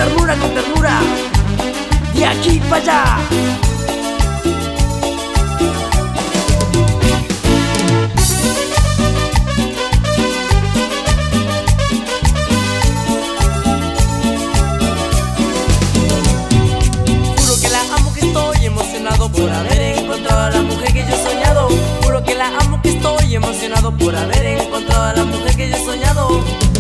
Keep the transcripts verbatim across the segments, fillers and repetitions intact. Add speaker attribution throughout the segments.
Speaker 1: ternura, con ternura, de aquí para allá.
Speaker 2: Juro que la amo, que estoy emocionado por haber encontrado a la mujer que yo he soñado. Juro que la amo, que estoy emocionado por haber encontrado a la mujer que yo he soñado.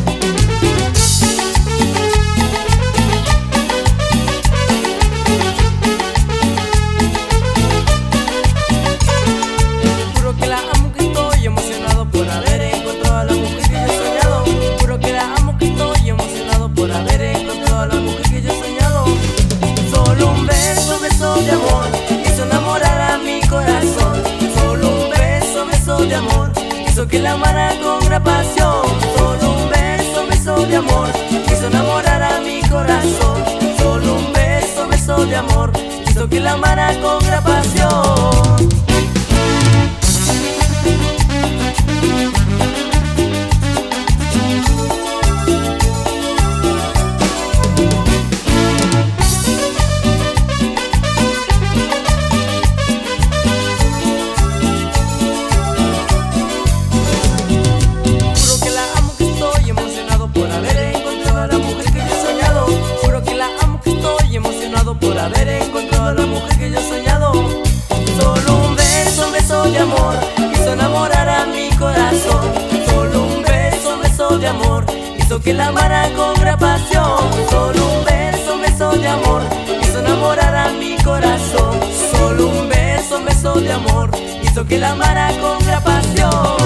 Speaker 2: Juro que la amo, que estoy emocionado por haber encontrado a la mujer que yo he soñado. Juro que la amo, que estoy emocionado por haber encontrado a la mujer que yo he soñado. Solo un beso, beso de amor, hizo enamorar a mi corazón. Solo un beso, beso de amor, hizo que la amara con gran pasión. Solo un beso, beso de amor, hizo enamorar a mi corazón. Solo un beso, beso de amor, hizo que la amara con gran pasión. Por haber encontrado a la mujer que yo he soñado. Solo un beso, beso de amor, hizo enamorar a mi corazón. Solo un beso, beso de amor, hizo que la amara con gran pasión. Solo un beso, beso de amor, hizo enamorar a mi corazón. Solo un beso, beso de amor, hizo que la amara con gran pasión.